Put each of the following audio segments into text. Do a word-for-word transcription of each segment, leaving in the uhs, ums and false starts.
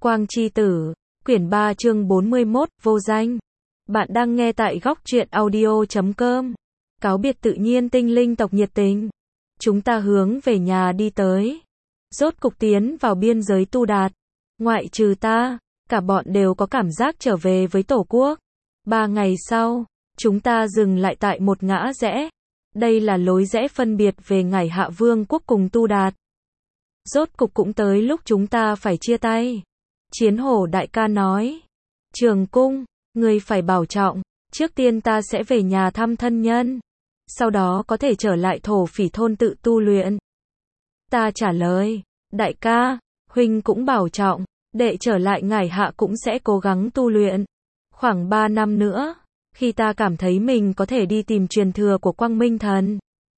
Quang Chi Tử, quyển ba chương bốn mươi mốt, vô danh. Bạn đang nghe tại góc truyện audio chấm com. Cáo biệt tự nhiên tinh linh tộc nhiệt tình. Chúng ta hướng về nhà đi tới. Rốt cục tiến vào biên giới Tu Đạt. Ngoại trừ ta, cả bọn đều có cảm giác trở về với Tổ quốc. Ba ngày sau, chúng ta dừng lại tại một ngã rẽ. Đây là lối rẽ phân biệt về Ngải Hạ Vương quốc cùng Tu Đạt. Rốt cục cũng tới lúc chúng ta phải chia tay. Chiến Hổ đại ca nói, Trường Cung, ngươi phải bảo trọng, trước tiên ta sẽ về nhà thăm thân nhân, sau đó có thể trở lại Thổ Phỉ thôn tự tu luyện. Ta trả lời, đại ca, huynh cũng bảo trọng, đệ trở lại Ngải Hạ cũng sẽ cố gắng tu luyện. Khoảng ba năm nữa, khi ta cảm thấy mình có thể đi tìm truyền thừa của Quang Minh Thần,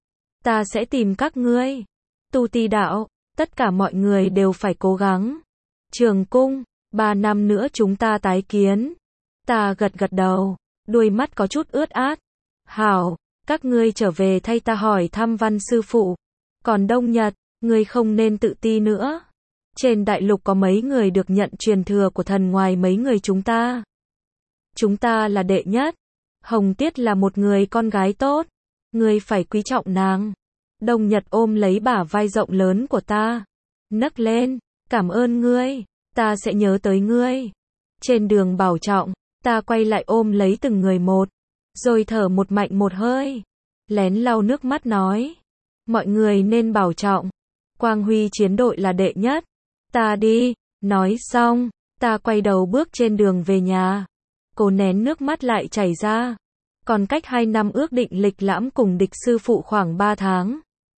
ta sẽ tìm các ngươi. Tu Ti đạo, tất cả mọi người đều phải cố gắng. Trường Cung, ba năm nữa chúng ta tái kiến. Ta gật gật đầu, đuôi mắt có chút ướt át. Hảo, các ngươi trở về thay ta hỏi thăm Văn sư phụ. Còn Đông Nhật, ngươi không nên tự ti nữa. Trên đại lục có mấy người được nhận truyền thừa của thần ngoài mấy người chúng ta. Chúng ta là đệ nhất. Hồng Tiết là một người con gái tốt. Ngươi phải quý trọng nàng. Đông Nhật ôm lấy bả vai rộng lớn của ta. Nấc lên, cảm ơn ngươi, ta sẽ nhớ tới ngươi. Trên đường bảo trọng, ta quay lại ôm lấy từng người một, rồi thở một mạnh một hơi. Lén lau nước mắt nói, mọi người nên bảo trọng. Quang Huy chiến đội là đệ nhất. Ta đi, nói xong, ta quay đầu bước trên đường về nhà. Cố nén nước mắt lại chảy ra. Còn cách hai năm ước định lịch lãm cùng địch sư phụ khoảng ba tháng.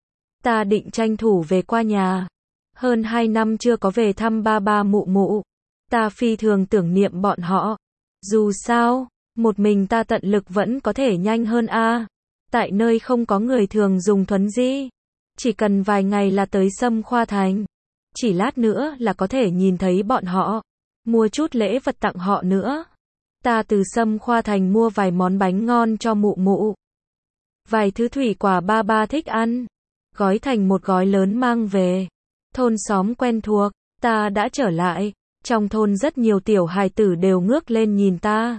Ta định tranh thủ về qua nhà. Hơn hai năm chưa có về thăm ba ba mụ mụ. Ta phi thường tưởng niệm bọn họ. Dù sao, một mình ta tận lực vẫn có thể nhanh hơn a. Tại nơi không có người thường dùng thuấn di. Chỉ cần vài ngày là tới Sâm Khoa Thành. Chỉ lát nữa là có thể nhìn thấy bọn họ. Mua chút lễ vật tặng họ nữa. Ta từ Sâm Khoa Thành mua vài món bánh ngon cho mụ mụ. Vài thứ thủy quả ba ba thích ăn. Gói thành một gói lớn mang về. Thôn xóm quen thuộc, ta đã trở lại. Trong thôn rất nhiều tiểu hài tử đều ngước lên nhìn ta.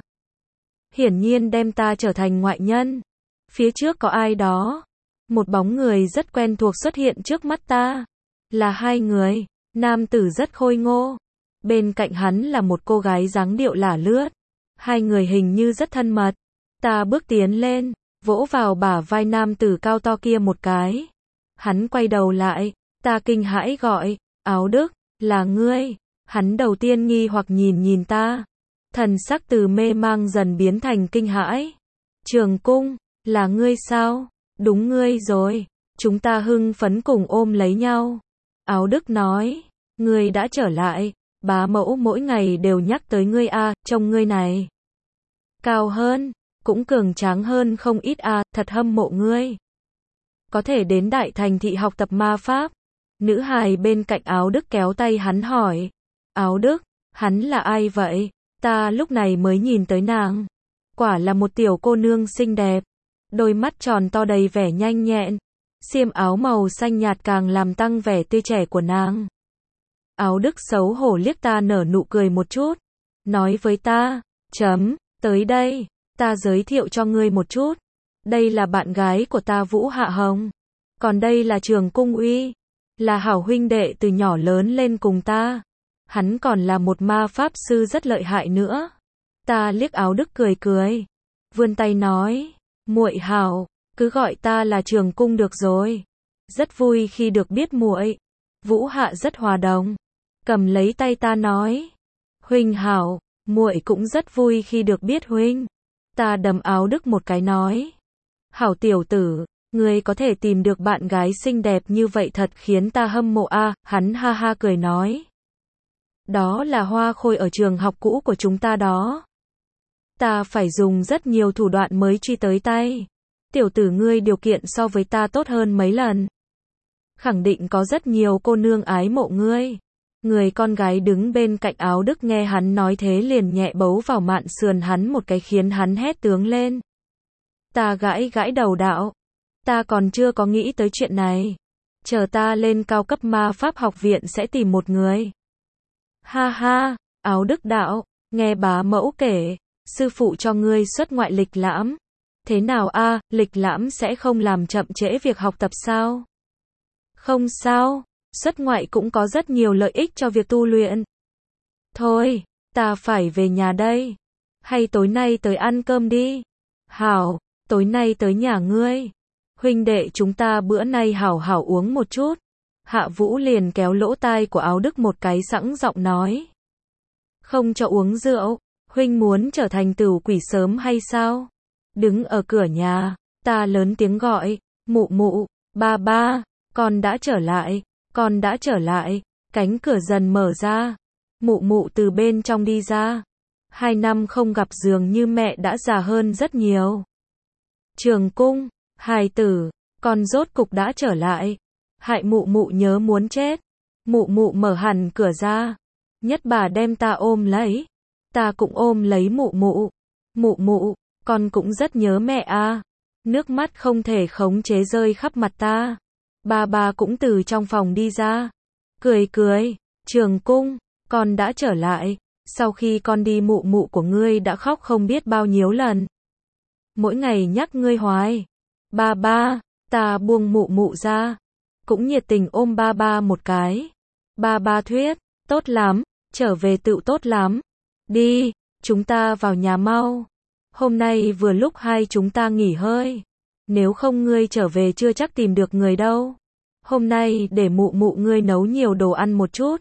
Hiển nhiên đem ta trở thành ngoại nhân. Phía trước có ai đó. Một bóng người rất quen thuộc xuất hiện trước mắt ta. Là hai người. Nam tử rất khôi ngô. Bên cạnh hắn là một cô gái dáng điệu lả lướt. Hai người hình như rất thân mật. Ta bước tiến lên, vỗ vào bả vai nam tử cao to kia một cái. Hắn quay đầu lại, ta kinh hãi gọi, Áo Đức, là ngươi. Hắn đầu tiên nghi hoặc nhìn nhìn ta. Thần sắc từ mê mang dần biến thành kinh hãi. Trường Cung, là ngươi sao? Đúng ngươi rồi. Chúng ta hưng phấn cùng ôm lấy nhau. Áo Đức nói, ngươi đã trở lại. Bá mẫu mỗi ngày đều nhắc tới ngươi a, trông ngươi này. Cao hơn, cũng cường tráng hơn không ít a, thật hâm mộ ngươi. Có thể đến đại thành thị học tập ma pháp. Nữ hài bên cạnh Áo Đức kéo tay hắn hỏi. Áo Đức, hắn là ai vậy? Ta lúc này mới nhìn tới nàng. Quả là một tiểu cô nương xinh đẹp. Đôi mắt tròn to đầy vẻ nhanh nhẹn. Xiêm áo màu xanh nhạt càng làm tăng vẻ tươi trẻ của nàng. Áo Đức xấu hổ liếc ta nở nụ cười một chút. Nói với ta, chấm, tới đây, ta giới thiệu cho ngươi một chút. Đây là bạn gái của ta Vũ Hạ Hồng. Còn đây là Trường Cung Uy. Là hảo huynh đệ từ nhỏ lớn lên cùng ta. Hắn còn là một ma pháp sư rất lợi hại nữa. Ta liếc Áo Đức cười cười. Vươn tay nói, muội hảo, cứ gọi ta là Trường Cung được rồi. Rất vui khi được biết muội. Vũ Hạ rất hòa đồng. Cầm lấy tay ta nói, huynh hảo, muội cũng rất vui khi được biết huynh. Ta đấm Áo Đức một cái nói, hảo tiểu tử, ngươi có thể tìm được bạn gái xinh đẹp như vậy thật khiến ta hâm mộ a. Hắn ha ha cười nói, đó là Hoa Khôi ở trường học cũ của chúng ta đó. Ta phải dùng rất nhiều thủ đoạn mới truy tới tay. Tiểu tử ngươi điều kiện so với ta tốt hơn mấy lần. Khẳng định có rất nhiều cô nương ái mộ ngươi. Người con gái đứng bên cạnh Áo Đức nghe hắn nói thế liền nhẹ bấu vào mạn sườn hắn một cái khiến hắn hét tướng lên. Ta gãi gãi đầu đạo. Ta còn chưa có nghĩ tới chuyện này. Chờ ta lên cao cấp ma pháp học viện sẽ tìm một người. Ha ha, Áo Đức đạo, nghe bá mẫu kể, sư phụ cho ngươi xuất ngoại lịch lãm. Thế nào a, lịch lãm sẽ không làm chậm trễ việc học tập sao? Không sao, xuất ngoại cũng có rất nhiều lợi ích cho việc tu luyện. Thôi, ta phải về nhà đây. Hay tối nay tới ăn cơm đi. Hảo, tối nay tới nhà ngươi. Huynh đệ chúng ta bữa nay hảo hảo uống một chút. Hạ Vũ liền kéo lỗ tai của Áo Đức một cái sẵn giọng nói. Không cho uống rượu, huynh muốn trở thành tửu quỷ sớm hay sao? Đứng ở cửa nhà, ta lớn tiếng gọi, mụ mụ, ba ba, con đã trở lại, con đã trở lại, cánh cửa dần mở ra, mụ mụ từ bên trong đi ra. Hai năm không gặp dường như mẹ đã già hơn rất nhiều. Trường cung, hài tử, con rốt cục đã trở lại. Hại mụ mụ nhớ muốn chết. Mụ mụ mở hẳn cửa ra. Nhất bà đem ta ôm lấy. Ta cũng ôm lấy mụ mụ. Mụ mụ, con cũng rất nhớ mẹ à. Nước mắt không thể khống chế rơi khắp mặt ta. Ba ba cũng từ trong phòng đi ra. Cười cười, Trường cung, con đã trở lại. Sau khi con đi mụ mụ của ngươi đã khóc không biết bao nhiêu lần. Mỗi ngày nhắc ngươi hoài. Ba ba, ta buông mụ mụ ra. Cũng nhiệt tình ôm ba ba một cái. Ba ba thuyết, tốt lắm, trở về tự tốt lắm. Đi, chúng ta vào nhà mau. Hôm nay vừa lúc hai chúng ta nghỉ hơi. Nếu không ngươi trở về chưa chắc tìm được người đâu. Hôm nay để mụ mụ ngươi nấu nhiều đồ ăn một chút.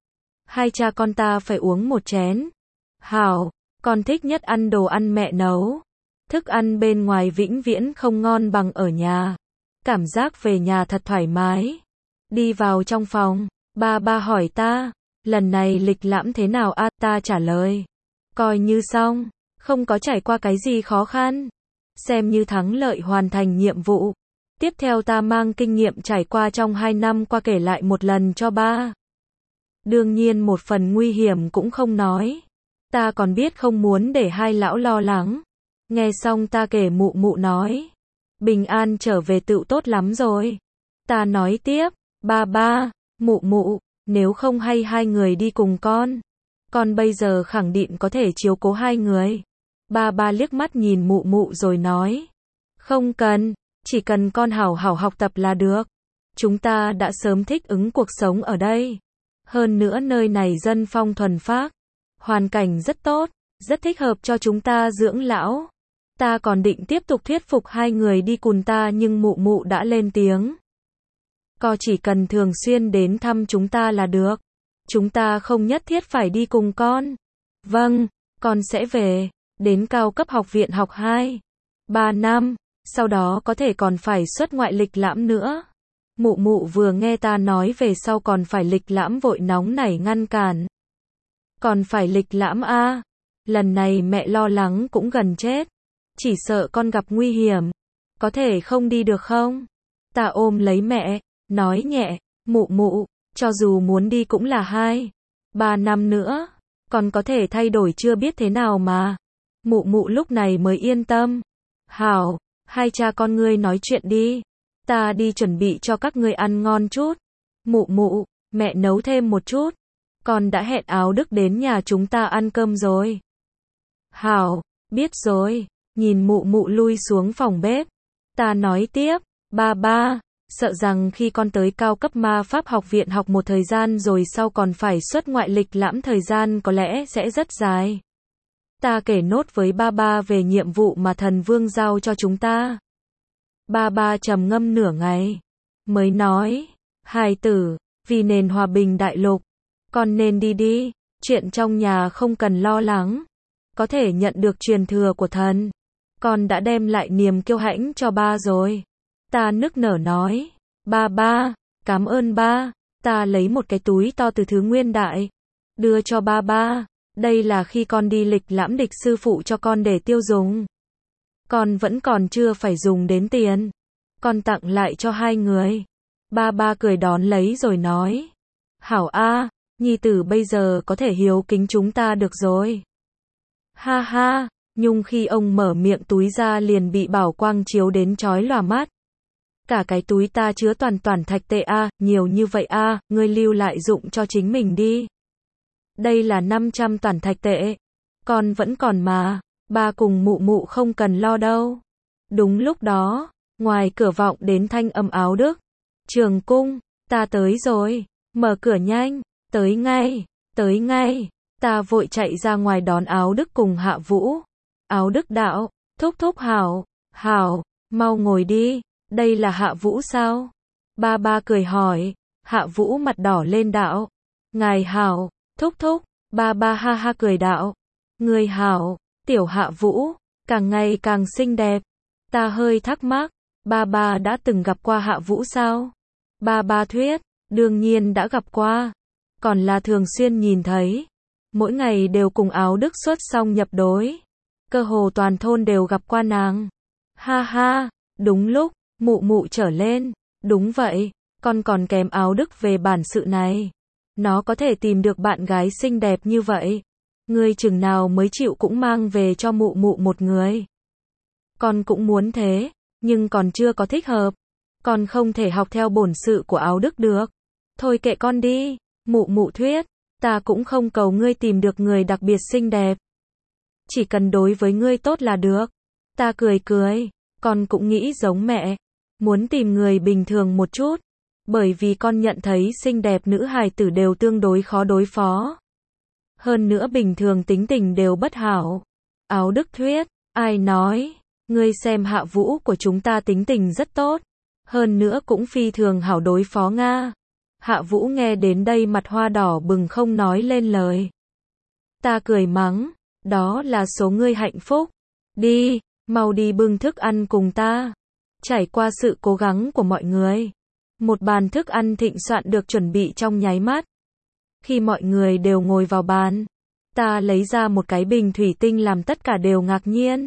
Hai cha con ta phải uống một chén. Hảo, con thích nhất ăn đồ ăn mẹ nấu. Thức ăn bên ngoài vĩnh viễn không ngon bằng ở nhà. Cảm giác về nhà thật thoải mái. Đi vào trong phòng, ba ba hỏi ta, lần này lịch lãm thế nào a? Ta trả lời, coi như xong, không có trải qua cái gì khó khăn. Xem như thắng lợi hoàn thành nhiệm vụ. Tiếp theo ta mang kinh nghiệm trải qua trong hai năm qua kể lại một lần cho ba. Đương nhiên một phần nguy hiểm cũng không nói. Ta còn biết không muốn để hai lão lo lắng. Nghe xong ta kể mụ mụ nói. Bình an trở về tựu tốt lắm rồi. Ta nói tiếp, ba ba, mụ mụ, nếu không hay hai người đi cùng con. Con bây giờ khẳng định có thể chiếu cố hai người. Ba ba liếc mắt nhìn mụ mụ rồi nói. Không cần, chỉ cần con hảo hảo học tập là được. Chúng ta đã sớm thích ứng cuộc sống ở đây. Hơn nữa nơi này dân phong thuần phác. Hoàn cảnh rất tốt, rất thích hợp cho chúng ta dưỡng lão. Ta còn định tiếp tục thuyết phục hai người đi cùng ta nhưng mụ mụ đã lên tiếng. Con chỉ cần thường xuyên đến thăm chúng ta là được. Chúng ta không nhất thiết phải đi cùng con. Vâng, con sẽ về, đến cao cấp học viện học hai, ba năm, sau đó có thể còn phải xuất ngoại lịch lãm nữa. Mụ mụ vừa nghe ta nói về sau còn phải lịch lãm vội nóng nảy ngăn cản. Còn phải lịch lãm a? Lần này mẹ lo lắng cũng gần chết. Chỉ sợ con gặp nguy hiểm. Có thể không đi được không? Ta ôm lấy mẹ, nói nhẹ, mụ mụ, cho dù muốn đi cũng là hai, ba năm nữa. Còn có thể thay đổi chưa biết thế nào mà. Mụ mụ lúc này mới yên tâm. Hảo, hai cha con ngươi nói chuyện đi. Ta đi chuẩn bị cho các ngươi ăn ngon chút. Mụ mụ, mẹ nấu thêm một chút. Con đã hẹn Áo Đức đến nhà chúng ta ăn cơm rồi. Hảo, biết rồi. Nhìn mụ mụ lui xuống phòng bếp. Ta nói tiếp, ba ba, sợ rằng khi con tới cao cấp ma pháp học viện học một thời gian rồi sau còn phải xuất ngoại lịch lãm thời gian có lẽ sẽ rất dài. Ta kể nốt với ba ba về nhiệm vụ mà thần vương giao cho chúng ta. Ba ba trầm ngâm nửa ngày, mới nói, hài tử, vì nền hòa bình đại lục, con nên đi đi, chuyện trong nhà không cần lo lắng, có thể nhận được truyền thừa của thần. Con đã đem lại niềm kiêu hãnh cho ba rồi. Ta nức nở nói, ba ba, cảm ơn ba. Ta lấy một cái túi to từ thứ nguyên đại, đưa cho ba ba. Đây là khi con đi lịch lãm địch sư phụ cho con để tiêu dùng. Con vẫn còn chưa phải dùng đến tiền. Con tặng lại cho hai người. Ba ba cười đón lấy rồi nói, hảo a, nhi tử bây giờ có thể hiếu kính chúng ta được rồi. Ha ha. Nhưng khi ông mở miệng túi ra liền bị bảo quang chiếu đến chói lòa mắt. Cả cái túi ta chứa toàn toàn thạch tệ a, nhiều như vậy a, ngươi lưu lại dụng cho chính mình đi. Đây là năm trăm toàn thạch tệ. Con vẫn còn mà, ba cùng mụ mụ không cần lo đâu. Đúng lúc đó, ngoài cửa vọng đến thanh âm Áo Đức. Trường Cung, ta tới rồi, mở cửa nhanh, tới ngay, tới ngay. Ta vội chạy ra ngoài đón Áo Đức cùng Hạ Vũ. Áo Đức đạo, thúc thúc hảo, hảo, mau ngồi đi, đây là Hạ Vũ sao? Ba ba cười hỏi, Hạ Vũ mặt đỏ lên đạo. Ngài hảo, thúc thúc, ba ba ha ha cười đạo. Người hảo, tiểu Hạ Vũ, càng ngày càng xinh đẹp. Ta hơi thắc mắc, ba ba đã từng gặp qua Hạ Vũ sao? Ba ba thuyết, đương nhiên đã gặp qua, còn là thường xuyên nhìn thấy. Mỗi ngày đều cùng Áo Đức xuất xong nhập đối. Cơ hồ toàn thôn đều gặp qua nàng. Ha ha, đúng lúc, mụ mụ trở lên. Đúng vậy, con còn kém Áo Đức về bản sự này. Nó có thể tìm được bạn gái xinh đẹp như vậy. Ngươi chừng nào mới chịu cũng mang về cho mụ mụ một người. Con cũng muốn thế, nhưng còn chưa có thích hợp. Con không thể học theo bổn sự của Áo Đức được. Thôi kệ con đi, mụ mụ thuyết. Ta cũng không cầu ngươi tìm được người đặc biệt xinh đẹp. Chỉ cần đối với ngươi tốt là được. Ta cười cười, con cũng nghĩ giống mẹ. Muốn tìm người bình thường một chút. Bởi vì con nhận thấy xinh đẹp nữ hài tử đều tương đối khó đối phó. Hơn nữa bình thường tính tình đều bất hảo. Áo Đức thuyết, ai nói, ngươi xem Hạ Vũ của chúng ta tính tình rất tốt. Hơn nữa cũng phi thường hảo đối phó Nga. Hạ Vũ nghe đến đây mặt hoa đỏ bừng không nói lên lời. Ta cười mắng, đó là số ngươi hạnh phúc. Đi, mau đi bưng thức ăn cùng ta. Trải qua sự cố gắng của mọi người, một bàn thức ăn thịnh soạn được chuẩn bị trong nháy mắt. Khi mọi người đều ngồi vào bàn, ta lấy ra một cái bình thủy tinh làm tất cả đều ngạc nhiên.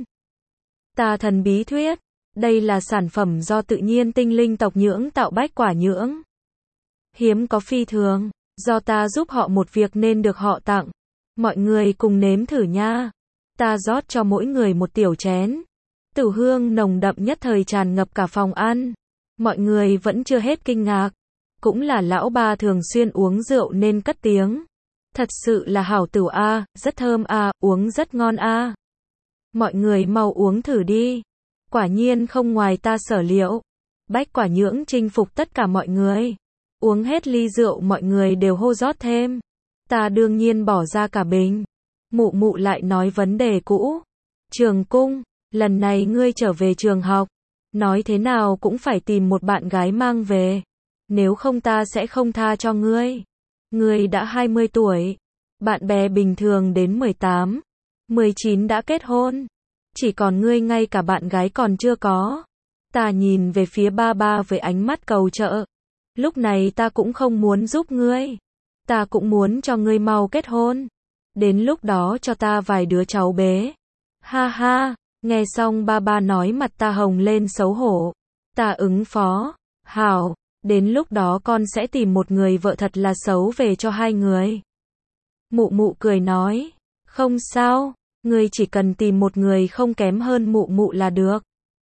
Ta thần bí thuyết, đây là sản phẩm do tự nhiên tinh linh tộc nhưỡng tạo bách quả nhưỡng. Hiếm có phi thường, do ta giúp họ một việc nên được họ tặng. Mọi người cùng nếm thử nha. Ta rót cho mỗi người một tiểu chén. Tử hương nồng đậm nhất thời tràn ngập cả phòng ăn. Mọi người vẫn chưa hết kinh ngạc. Cũng là lão ba thường xuyên uống rượu nên cất tiếng. Thật sự là hảo tửu a, rất thơm a, uống rất ngon a. Mọi người mau uống thử đi. Quả nhiên không ngoài ta sở liệu. Bách quả nhưỡng chinh phục tất cả mọi người. Uống hết ly rượu mọi người đều hô rót thêm. Ta đương nhiên bỏ ra cả bình. Mụ mụ lại nói vấn đề cũ. Trường Cung, lần này ngươi trở về trường học. Nói thế nào cũng phải tìm một bạn gái mang về. Nếu không ta sẽ không tha cho ngươi. Ngươi đã hai mươi tuổi. Bạn bè bình thường đến mười tám, mười chín đã kết hôn. Chỉ còn ngươi ngay cả bạn gái còn chưa có. Ta nhìn về phía ba ba với ánh mắt cầu trợ. Lúc này ta cũng không muốn giúp ngươi. Ta cũng muốn cho ngươi mau kết hôn. Đến lúc đó cho ta vài đứa cháu bé. Ha ha, nghe xong ba ba nói mặt ta hồng lên xấu hổ. Ta ứng phó. Hảo, đến lúc đó con sẽ tìm một người vợ thật là xấu về cho hai người. Mụ mụ cười nói. Không sao, ngươi chỉ cần tìm một người không kém hơn mụ mụ là được.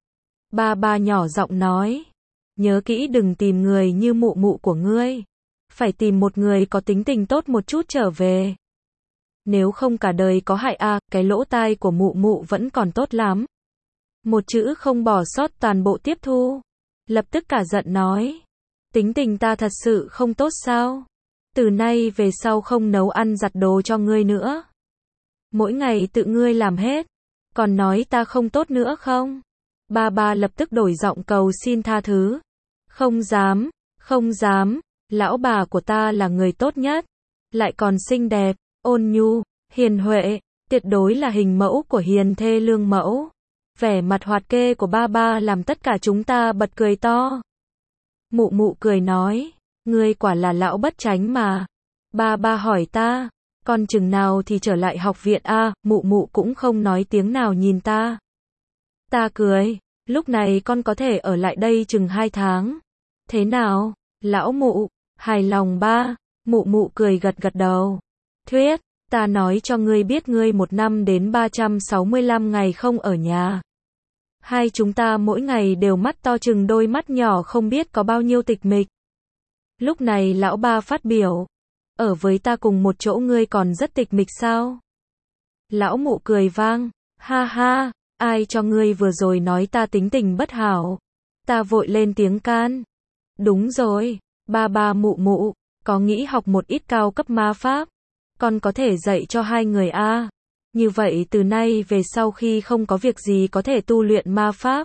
Ba ba nhỏ giọng nói. Nhớ kỹ đừng tìm người như mụ mụ của ngươi. Phải tìm một người có tính tình tốt một chút trở về. Nếu không cả đời có hại a, à, cái lỗ tai của mụ mụ vẫn còn tốt lắm. Một chữ không bỏ sót toàn bộ tiếp thu. Lập tức cả giận nói. Tính tình ta thật sự không tốt sao? Từ nay về sau không nấu ăn giặt đồ cho ngươi nữa. Mỗi ngày tự ngươi làm hết. Còn nói ta không tốt nữa không? Ba ba lập tức đổi giọng cầu xin tha thứ. Không dám, không dám, lão bà của ta là người tốt nhất. Lại còn xinh đẹp, ôn nhu, hiền huệ, tuyệt đối là hình mẫu của hiền thê lương mẫu. Vẻ mặt hoạt kê của ba ba làm tất cả chúng ta bật cười to. Mụ mụ cười nói, ngươi quả là lão bất chánh mà. Ba ba hỏi ta, con chừng nào thì trở lại học viện a, à, mụ mụ cũng không nói tiếng nào nhìn ta. Ta cười, lúc này con có thể ở lại đây chừng hai tháng. Thế nào, lão mụ, hài lòng ba, mụ mụ cười gật gật đầu. Thuyết, ta nói cho ngươi biết ngươi một năm đến ba trăm sáu mươi lăm ngày không ở nhà. Hai chúng ta mỗi ngày đều mắt to chừng đôi mắt nhỏ không biết có bao nhiêu tịch mịch. Lúc này lão ba phát biểu. Ở với ta cùng một chỗ ngươi còn rất tịch mịch sao? Lão mụ cười vang, ha ha, ai cho ngươi vừa rồi nói ta tính tình bất hảo? Ta vội lên tiếng can. Đúng rồi, ba ba mụ mụ, có nghĩ học một ít cao cấp ma pháp? Con có thể dạy cho hai người a. Như vậy từ nay về sau khi không có việc gì có thể tu luyện ma pháp,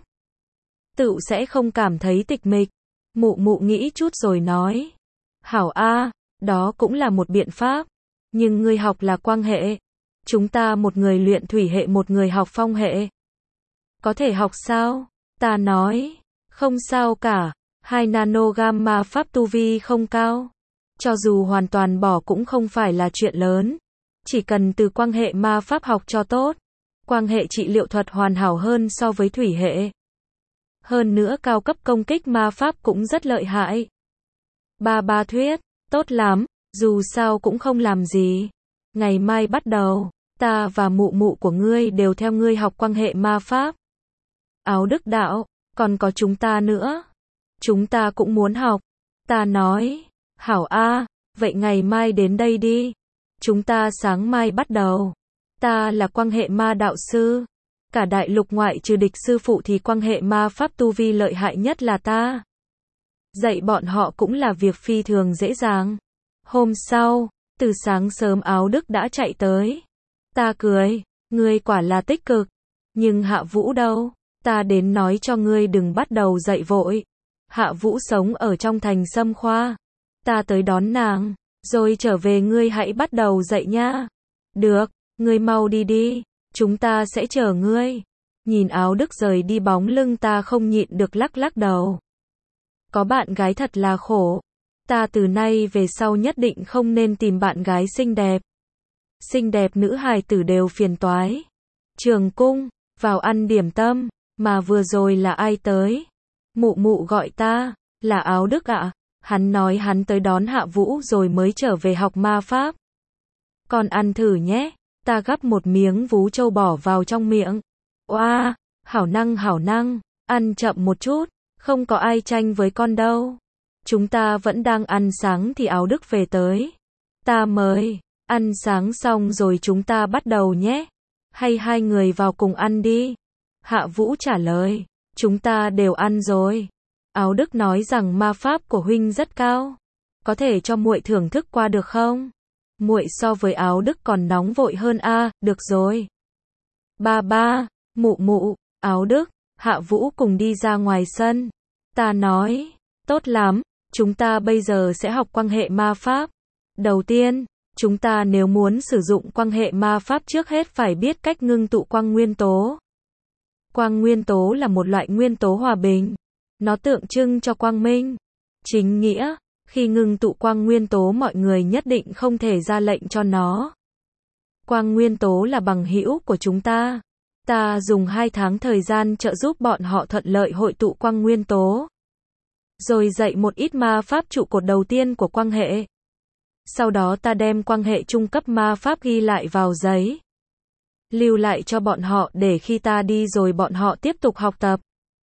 tự sẽ không cảm thấy tịch mịch. Mụ mụ nghĩ chút rồi nói. Hảo a, đó cũng là một biện pháp. Nhưng ngươi học là quang hệ. Chúng ta một người luyện thủy hệ một người học phong hệ. Có thể học sao? Ta nói. Không sao cả. Hai nanogam ma pháp tu vi không cao. Cho dù hoàn toàn bỏ cũng không phải là chuyện lớn. Chỉ cần từ quang hệ ma pháp học cho tốt. Quang hệ trị liệu thuật hoàn hảo hơn so với thủy hệ. Hơn nữa cao cấp công kích ma pháp cũng rất lợi hại. Ba ba thuyết, tốt lắm, dù sao cũng không làm gì. Ngày mai bắt đầu, ta và mụ mụ của ngươi đều theo ngươi học quang hệ ma pháp. Áo Đức đạo, còn có chúng ta nữa. Chúng ta cũng muốn học. Ta nói, hảo a, vậy ngày mai đến đây đi. Chúng ta sáng mai bắt đầu. Ta là quang hệ ma đạo sư. Cả đại lục ngoại trừ địch sư phụ thì quang hệ ma pháp tu vi lợi hại nhất là ta. Dạy bọn họ cũng là việc phi thường dễ dàng. Hôm sau, từ sáng sớm Áo Đức đã chạy tới. Ta cười, ngươi quả là tích cực. Nhưng Hạ Vũ đâu? Ta đến nói cho ngươi đừng bắt đầu dậy vội. Hạ Vũ sống ở trong thành Sâm Khoa. Ta tới đón nàng, rồi trở về ngươi hãy bắt đầu dậy nha. Được, ngươi mau đi đi, chúng ta sẽ chờ ngươi. Nhìn Áo Đức rời đi bóng lưng ta không nhịn được lắc lắc đầu. Có bạn gái thật là khổ. Ta từ nay về sau nhất định không nên tìm bạn gái xinh đẹp. Xinh đẹp nữ hài tử đều phiền toái. Trường cung, vào ăn điểm tâm, mà vừa rồi là ai tới? Mụ mụ gọi ta, là Áo Đức ạ. Hắn nói hắn tới đón Hạ Vũ rồi mới trở về học ma pháp. Con ăn thử nhé. Ta gắp một miếng vú trâu bỏ vào trong miệng. Oa, hảo năng hảo năng, ăn chậm một chút, không có ai tranh với con đâu. Chúng ta vẫn đang ăn sáng thì Áo Đức về tới. Ta mời, ăn sáng xong rồi chúng ta bắt đầu nhé. Hay hai người vào cùng ăn đi. Hạ Vũ trả lời, chúng ta đều ăn rồi. Áo Đức nói rằng ma pháp của huynh rất cao. Có thể cho muội thưởng thức qua được không? Muội so với Áo Đức còn nóng vội hơn a, à, được rồi. Ba ba, mụ mụ, Áo Đức, Hạ Vũ cùng đi ra ngoài sân. Ta nói, tốt lắm, chúng ta bây giờ sẽ học quang hệ ma pháp. Đầu tiên, chúng ta nếu muốn sử dụng quang hệ ma pháp trước hết phải biết cách ngưng tụ quang nguyên tố. Quang nguyên tố là một loại nguyên tố hòa bình. Nó tượng trưng cho quang minh. Chính nghĩa, khi ngưng tụ quang nguyên tố mọi người nhất định không thể ra lệnh cho nó. Quang nguyên tố là bằng hữu của chúng ta. Ta dùng hai tháng thời gian trợ giúp bọn họ thuận lợi hội tụ quang nguyên tố. Rồi dạy một ít ma pháp trụ cột đầu tiên của quang hệ. Sau đó ta đem quang hệ trung cấp ma pháp ghi lại vào giấy. Lưu lại cho bọn họ để khi ta đi rồi bọn họ tiếp tục học tập.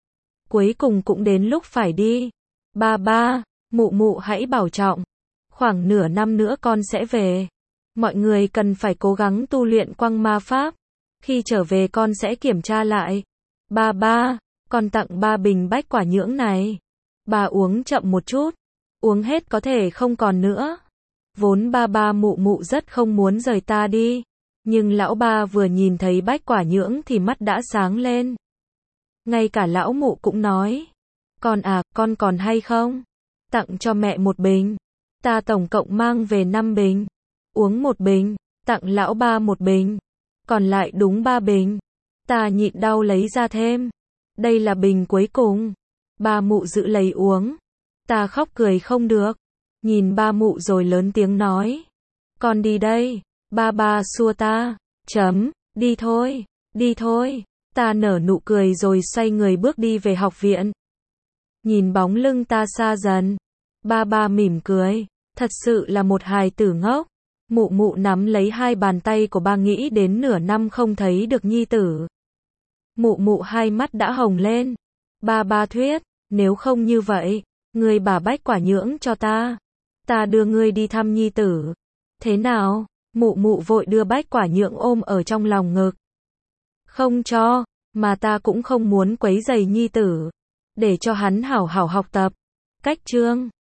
Cuối cùng cũng đến lúc phải đi. Ba ba, mụ mụ hãy bảo trọng. Khoảng nửa năm nữa con sẽ về. Mọi người cần phải cố gắng tu luyện quang ma pháp. Khi trở về con sẽ kiểm tra lại. Ba ba, con tặng ba bình bách quả nhưỡng này. Bà uống chậm một chút. Uống hết có thể không còn nữa. Vốn ba ba mụ mụ rất không muốn rời ta đi. Nhưng lão ba vừa nhìn thấy bách quả nhưỡng thì mắt đã sáng lên. Ngay cả lão mụ cũng nói. Con à, con còn hay không? Tặng cho mẹ một bình. Ta tổng cộng mang về năm bình. Uống một bình, tặng lão ba một bình. Còn lại đúng ba bình. Ta nhịn đau lấy ra thêm. Đây là bình cuối cùng. Ba mụ giữ lấy uống. Ta khóc cười không được. Nhìn ba mụ rồi lớn tiếng nói. Con đi đây. Ba ba xua ta. Chấm, đi thôi, đi thôi. Ta nở nụ cười rồi xoay người bước đi về học viện. Nhìn bóng lưng ta xa dần. Ba ba mỉm cười. Thật sự là một hài tử ngốc. Mụ mụ nắm lấy hai bàn tay của ba nghĩ đến nửa năm không thấy được nhi tử. Mụ mụ hai mắt đã hồng lên. Ba ba thuyết, nếu không như vậy, người bà bách quả nhưỡng cho ta. Ta ta đưa ngươi đi thăm nhi tử. Thế nào? Mụ mụ vội đưa bách quả nhượng ôm ở trong lòng ngực. Không cho, mà ta cũng không muốn quấy rầy nhi tử. Để cho hắn hảo hảo học tập. Cách chương